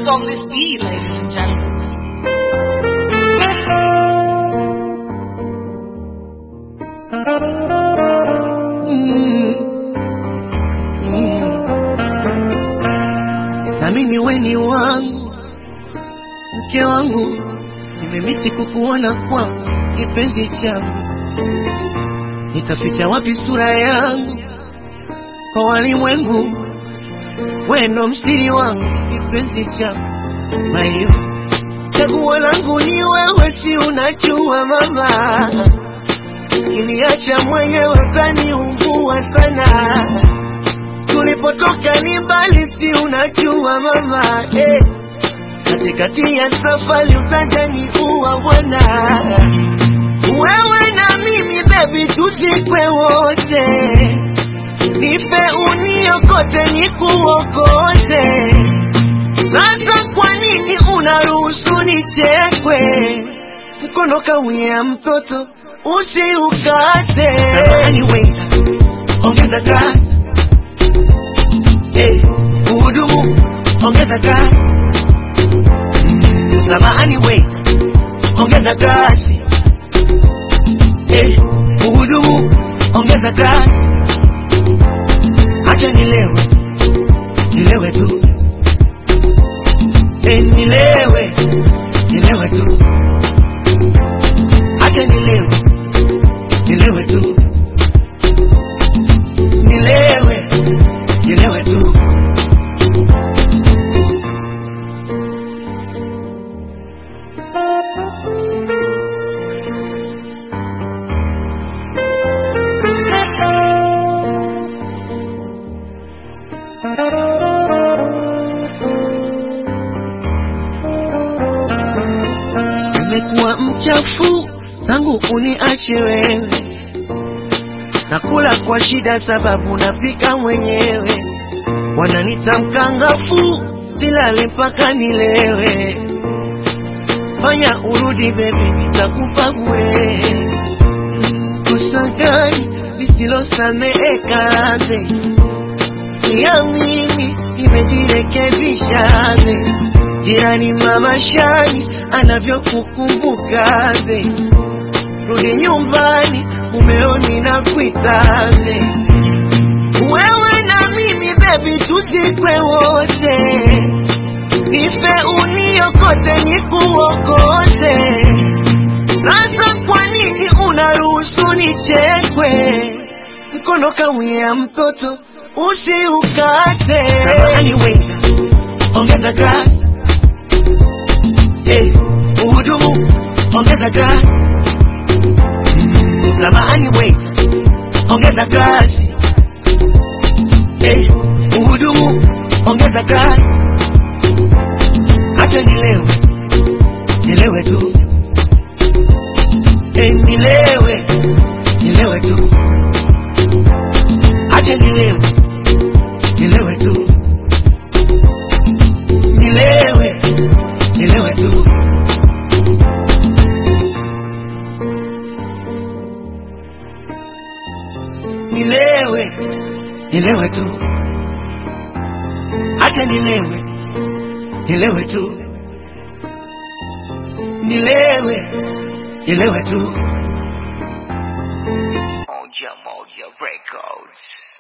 What's on this beat, ladies and gentlemen? Na mimi weni wangu, mke wangu, nimemisi kukuona kwangu, kipenzi changu. Nitaficha wapi sura yangu kwa walimwengu? Wewe ndo msiri wangu, kipenzi changu. Mayo, chaguo langu ni wewe, si unajua mama. Kiniacha mwenyewe utaniumbua sana. Tulipotoka ni mbali, si unajua mama. Katikati ya safari utajaniua bwana. Wewe na mimi baby tuzikwe wote. Nife uniokote nikuokote. Sasa kwa nini unaruhusu nichekwe? Mkono kawia mtoto usiukate. Anyway, ongeza gas. Uhudumu, ongeza gas. Anyway, ongeza gas. Uhudumu, ongeza gas. Acha nilewe, nilewe tu. Nilewe, nilewe tu. Acha nilewe, nilewe tu. Nilewe, nilewe tu. Nimekuwa mchafu tangu uniache wewe. Nakula kwa shida sababu napika mwenyewe. Wananita mkangafu, silale mpaka nilewe. Fanya urudi baby, nitakufa bure. Kosa gani lisilosameheka baby? Niamini nimejirekebisha baby. Jirani mama Shani anavyokukumbuka baby. Rudi nyumbani umeoni na kuita baby. Wewe na mimi baby tuzikwe wote. Nife uniokote nikuokote. Sasa kwa nini unaruhusu nichekwe? Mkono kawia mtoto usiukate. Anyway, ongeza gas. Uhudumu, ongeza gas. Anyway, ongeza gas. Uhudumu, ongeza gas. Acha nilewe, nilewe tu. Nilewe, nilewe tu. Acha nilewe, nilewe tu. Nilewe, nilewe tu. Nilewe, nilewe tu. Acha nilewe, nilewe tu. Nilewe, nilewe tu. Moja Moja Records.